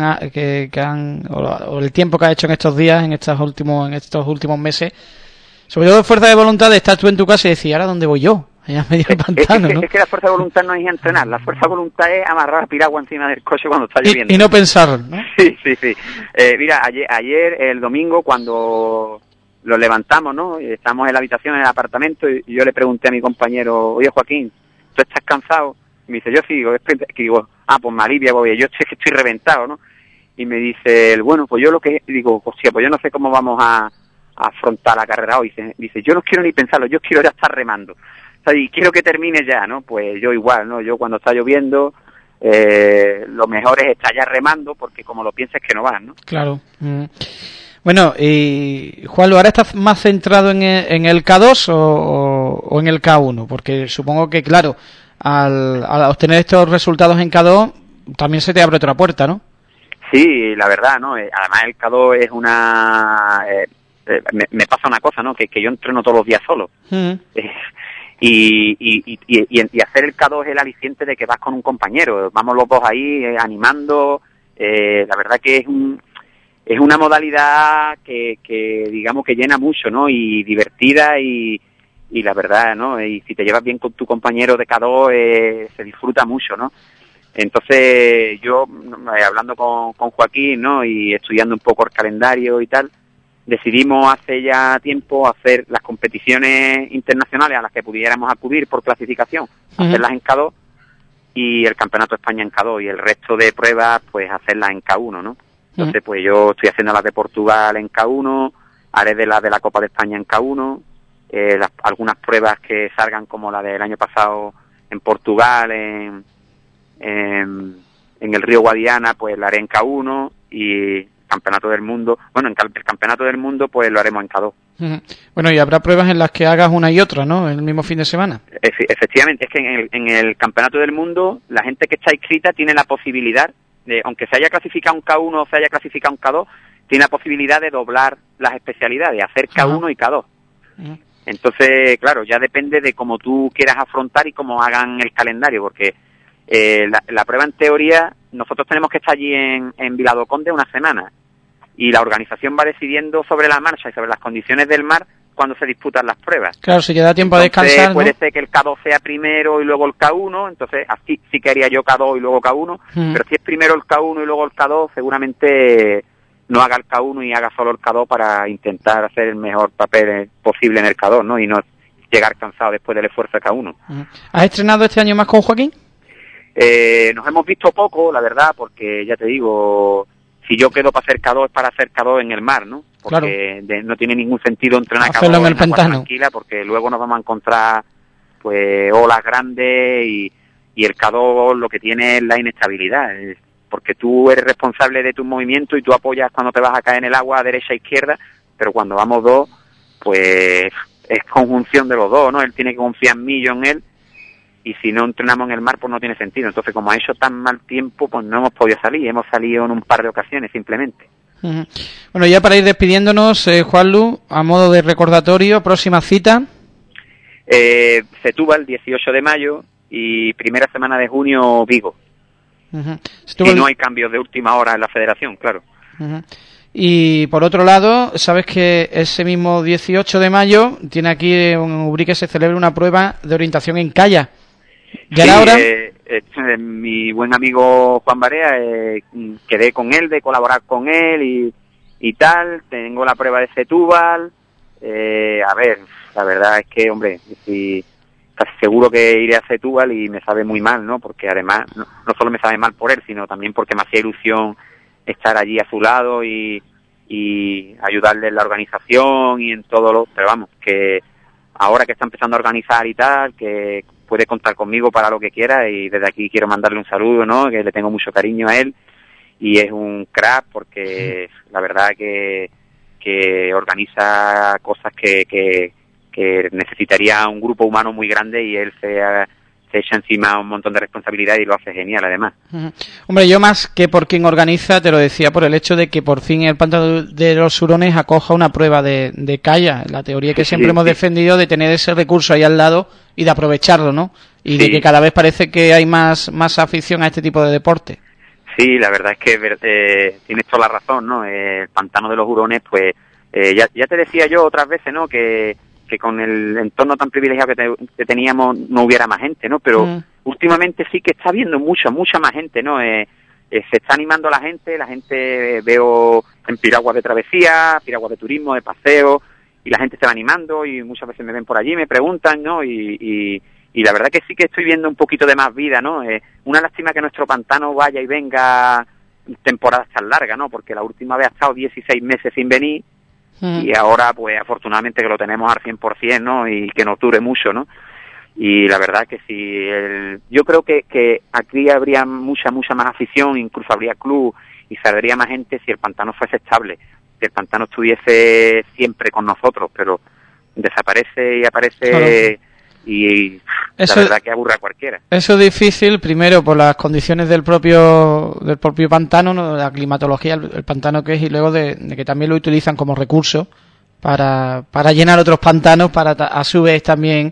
o el tiempo que ha hecho en estos días, en estos últimos meses, sobre todo fuerza de voluntad de estar tú en tu casa y decir, ¿ahora dónde voy yo? Allá medio del pantano, ¿no? Es que la fuerza de voluntad no es entrenar, la fuerza de voluntad es amarrar la piragua encima del coche cuando está lloviendo. Y no pensar, ¿no? Sí. Mira, ayer, el domingo, cuando lo levantamos, ¿no? Estamos en la habitación, en el apartamento, y yo le pregunté a mi compañero, oye, Joaquín, ¿tú estás cansado? Y me dice, yo sí, digo, pues me alivia, porque yo sé que estoy reventado, ¿no? Y me dice, bueno, pues yo digo, hostia, pues yo no sé cómo vamos a afrontar la carrera hoy. Dice, yo no quiero ni pensarlo, yo quiero ya estar remando. O sea, y quiero que termine ya, ¿no? Pues yo igual, ¿no? Yo cuando está lloviendo, lo mejor es estar ya remando, porque como lo pienses que no vas, ¿no? Claro. Bueno, y Juanlu, ¿ahora estás más centrado en el K2 o en el K1? Porque supongo que, claro, al obtener estos resultados en K2, también se te abre otra puerta, ¿no? Sí, la verdad, ¿no? Además el K2 es una... me pasa una cosa, ¿no? Que yo entreno todos los días solo. Y hacer el K2 es el aliciente de que vas con un compañero. Vamos los dos ahí animando. La verdad que es una modalidad que digamos que llena mucho, ¿no? Y divertida y la verdad, ¿no? Y si te llevas bien con tu compañero de K2 se disfruta mucho, ¿no? Entonces yo, hablando con Joaquín, ¿no? Y estudiando un poco el calendario y tal, decidimos hace ya tiempo hacer las competiciones internacionales a las que pudiéramos acudir por clasificación, hacerlas en K2 y el Campeonato de España en K2 y el resto de pruebas pues hacerlas en K1, ¿no? Entonces pues yo estoy haciendo las de Portugal en K1, haré de la Copa de España en K1, algunas pruebas que salgan como la del año pasado en Portugal, en el Río Guadiana, pues la haré en K1 y Campeonato del Mundo, bueno, en el Campeonato del Mundo pues lo haremos en K2. Bueno, y habrá pruebas en las que hagas una y otra, ¿no? El mismo fin de semana. Efectivamente, es que en el Campeonato del Mundo la gente que está inscrita tiene la posibilidad de, aunque se haya clasificado un K1 o se haya clasificado un K2, tiene la posibilidad de doblar las especialidades, hacer K1 y K2. Entonces, claro, ya depende de cómo tú quieras afrontar y cómo hagan el calendario, porque la prueba en teoría, nosotros tenemos que estar allí en Viladoconde una semana y la organización va decidiendo sobre la marcha y sobre las condiciones del mar cuando se disputan las pruebas. Claro, si queda tiempo a descansar, ¿no? Puede ser que el K2 sea primero y luego el K1, entonces así sí que haría yo K2 y luego K1, pero si es primero el K1 y luego el K2, seguramente no haga el K1 y haga solo el K2 para intentar hacer el mejor papel posible en el K2, ¿no? Y no llegar cansado después del esfuerzo de K1. ¿Has estrenado este año más con Joaquín? Nos hemos visto poco, la verdad, porque ya te digo, si yo quedo para hacer K2 es para hacer K2 en el mar, ¿no? Porque no tiene ningún sentido entrenar hacerlo K2 en el pantano tranquila, porque luego nos vamos a encontrar pues olas grandes y el K2 lo que tiene es la inestabilidad, porque tú eres responsable de tu movimiento y tú apoyas cuando te vas a caer en el agua a derecha e izquierda, pero cuando vamos dos, pues es conjunción de los dos, ¿no? Él tiene que confiar en mí, yo en él, y si no entrenamos en el mar, pues no tiene sentido. Entonces, como ha hecho tan mal tiempo, pues no hemos podido salir. Hemos salido en un par de ocasiones, simplemente. Bueno, ya para ir despidiéndonos, Juanlu, a modo de recordatorio, próxima cita. Setúbal, 18 de mayo, y primera semana de junio, Vigo. Si no hay cambios de última hora en la federación, claro. Y por otro lado, sabes que ese mismo 18 de mayo tiene aquí en Ubrique, se celebra una prueba de orientación en kayak. ¿Ya era hora? Mi buen amigo Juan Barea, quedé con él de colaborar con él y tal. Tengo la prueba de Setúbal. A ver, la verdad es que, hombre, casi seguro que iré a Setúbal y me sabe muy mal, ¿no? Porque además, no solo me sabe mal por él, sino también porque me hacía ilusión estar allí a su lado y ayudarle en la organización y en todo lo... Pero vamos, que ahora que está empezando a organizar y tal, que puede contar conmigo para lo que quiera, y desde aquí quiero mandarle un saludo, ¿no? Que le tengo mucho cariño a él y es un crack porque la verdad que organiza cosas que necesitaría un grupo humano muy grande y él se echa encima un montón de responsabilidad y lo hace genial además. Hombre, yo más que por quien organiza, te lo decía por el hecho de que por fin el Pantano de los Hurones acoja una prueba de kayak, la teoría que siempre hemos defendido de tener ese recurso ahí al lado y de aprovecharlo, ¿no? Y de que cada vez parece que hay más afición a este tipo de deporte. Sí, la verdad es que tienes toda la razón, ¿no? El Pantano de los Hurones, pues ya te decía yo otras veces, ¿no? Que con el entorno tan privilegiado que teníamos no hubiera más gente, ¿no? Pero últimamente sí que está habiendo mucha más gente, ¿no? Se está animando la gente veo en piraguas de travesía, piraguas de turismo, de paseo, y la gente se va animando y muchas veces me ven por allí, me preguntan, ¿no? Y la verdad que sí que estoy viendo un poquito de más vida, ¿no? Una lástima que nuestro pantano vaya y venga temporadas tan largas, ¿no? Porque la última vez ha estado 16 meses sin venir, y ahora pues afortunadamente que lo tenemos al 100%, ¿no? Y que nos dure mucho, ¿no? Y la verdad que sí, yo creo que aquí habría mucha más afición, incluso habría club y saldría más gente si el pantano fuese estable, si el pantano estuviese siempre con nosotros, pero desaparece y aparece. Claro. Y la verdad que aburre a cualquiera. Eso es difícil, primero por las condiciones del propio pantano, ¿no? La climatología, el pantano que es, y luego de que también lo utilizan como recurso para llenar otros pantanos, para a su vez también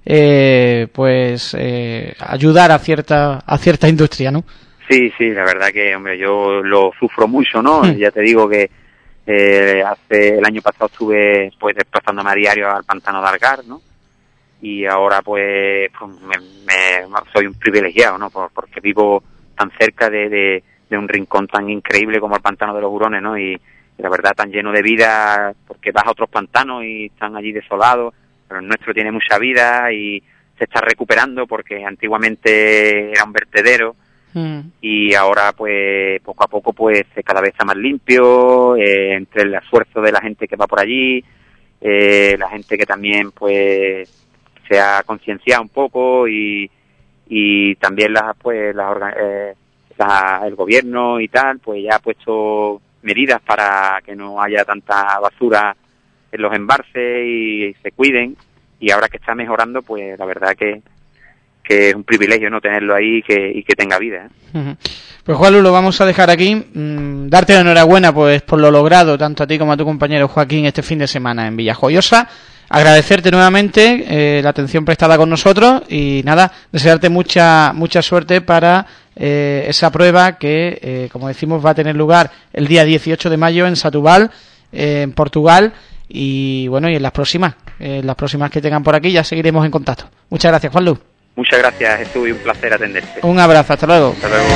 ayudar a cierta industria, ¿no? Sí, la verdad que, hombre, yo lo sufro mucho, ¿no? Ya te digo que el año pasado estuve pues desplazándome a diario al pantano de Algar, ¿no? Y ahora pues soy un privilegiado, ¿no? Porque vivo tan cerca de un rincón tan increíble como el Pantano de los Hurones, ¿no? Y la verdad tan lleno de vida, porque vas a otros pantanos y están allí desolados, pero el nuestro tiene mucha vida y se está recuperando porque antiguamente era un vertedero y ahora pues poco a poco pues cada vez está más limpio, entre el esfuerzo de la gente que va por allí, la gente que también pues se ha concienciado un poco y también el gobierno y tal pues ya ha puesto medidas para que no haya tanta basura en los embalses y se cuiden, y ahora que está mejorando pues la verdad que es un privilegio no tenerlo ahí y que tenga vida, ¿eh? Pues Juanlu, lo vamos a dejar aquí. Darte la enhorabuena pues por lo logrado tanto a ti como a tu compañero Joaquín este fin de semana en Villajoyosa. Agradecerte nuevamente la atención prestada con nosotros y nada, desearte mucha suerte para esa prueba que, como decimos, va a tener lugar el día 18 de mayo en Setúbal, en Portugal, y bueno, y en las próximas que tengan por aquí ya seguiremos en contacto. Muchas gracias, Juanlu. Muchas gracias, Jesús, y un placer atenderte. Un abrazo, hasta luego. Hasta luego.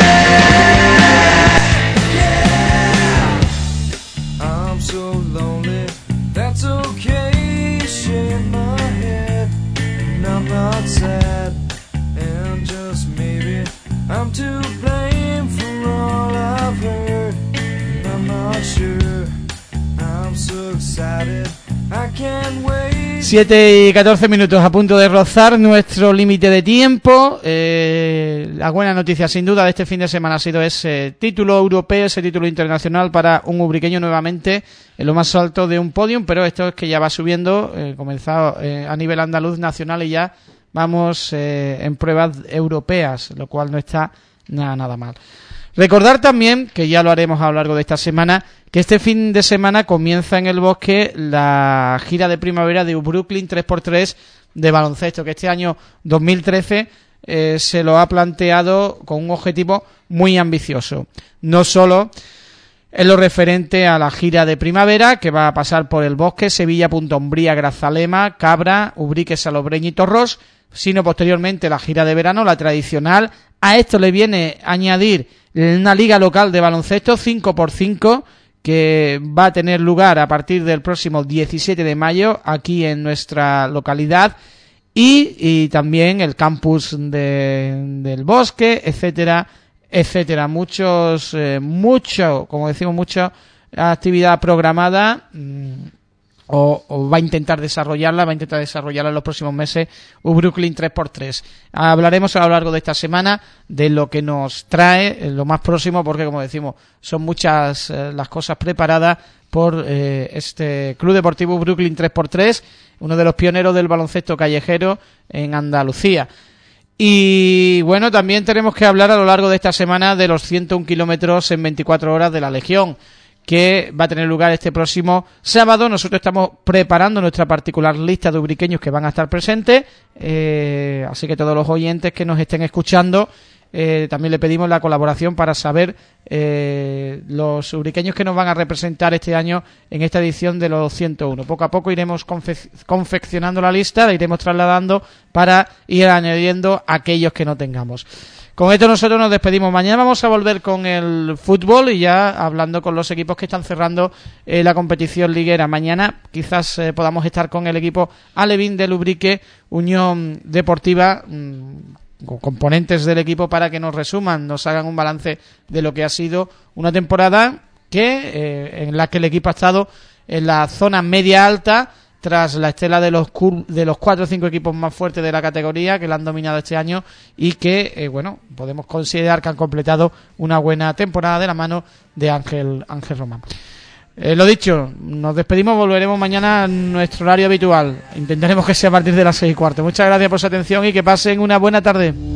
Not sad, and just maybe I'm to blame for all I've heard. I'm not sure, I'm so excited, I can't wait. 7 y 14 minutos a punto de rozar nuestro límite de tiempo. La buena noticia sin duda de este fin de semana ha sido ese título europeo, ese título internacional para un ubriqueño nuevamente en lo más alto de un podium, pero esto es que ya va subiendo, comenzado a nivel andaluz, nacional, y ya vamos en pruebas europeas, lo cual no está nada mal. Recordar también, que ya lo haremos a lo largo de esta semana, que este fin de semana comienza en el Bosque la gira de primavera de Brooklyn 3x3 de baloncesto, que este año 2013 se lo ha planteado con un objetivo muy ambicioso. No solo en lo referente a la gira de primavera, que va a pasar por el Bosque, Sevilla, Punta Umbría, Grazalema, Cabra, Ubrique, Salobreña y Torros, sino posteriormente la gira de verano, la tradicional. A esto le viene a añadir una liga local de baloncesto 5x5 que va a tener lugar a partir del próximo 17 de mayo aquí en nuestra localidad, y también el campus del Bosque, etcétera, etcétera. Mucha actividad programada, o va a intentar desarrollarla en los próximos meses Brooklyn 3x3. Hablaremos a lo largo de esta semana de lo que nos trae lo más próximo, porque como decimos, son muchas las cosas preparadas por este Club Deportivo Brooklyn 3x3, uno de los pioneros del baloncesto callejero en Andalucía. Y bueno, también tenemos que hablar a lo largo de esta semana de los 101 kilómetros en 24 horas de la Legión, que va a tener lugar este próximo sábado. Nosotros estamos preparando nuestra particular lista de ubriqueños que van a estar presentes, así que todos los oyentes que nos estén escuchando, también le pedimos la colaboración para saber los ubriqueños que nos van a representar este año en esta edición de los 101. Poco a poco iremos confeccionando la lista, la iremos trasladando para ir añadiendo aquellos que no tengamos. Con esto nosotros nos despedimos. Mañana vamos a volver con el fútbol y ya hablando con los equipos que están cerrando la competición liguera. Mañana quizás podamos estar con el equipo alevín del Ubrique, Unión Deportiva, con componentes del equipo, para que nos resuman, nos hagan un balance de lo que ha sido una temporada en la que el equipo ha estado en la zona media-alta, tras la estela de los 4 o 5 equipos más fuertes de la categoría que la han dominado este año, y que podemos considerar que han completado una buena temporada de la mano de Ángel Román. Lo dicho, nos despedimos, volveremos mañana a nuestro horario habitual. Intentaremos que sea a partir de las 6:15. Muchas gracias por su atención y que pasen una buena tarde.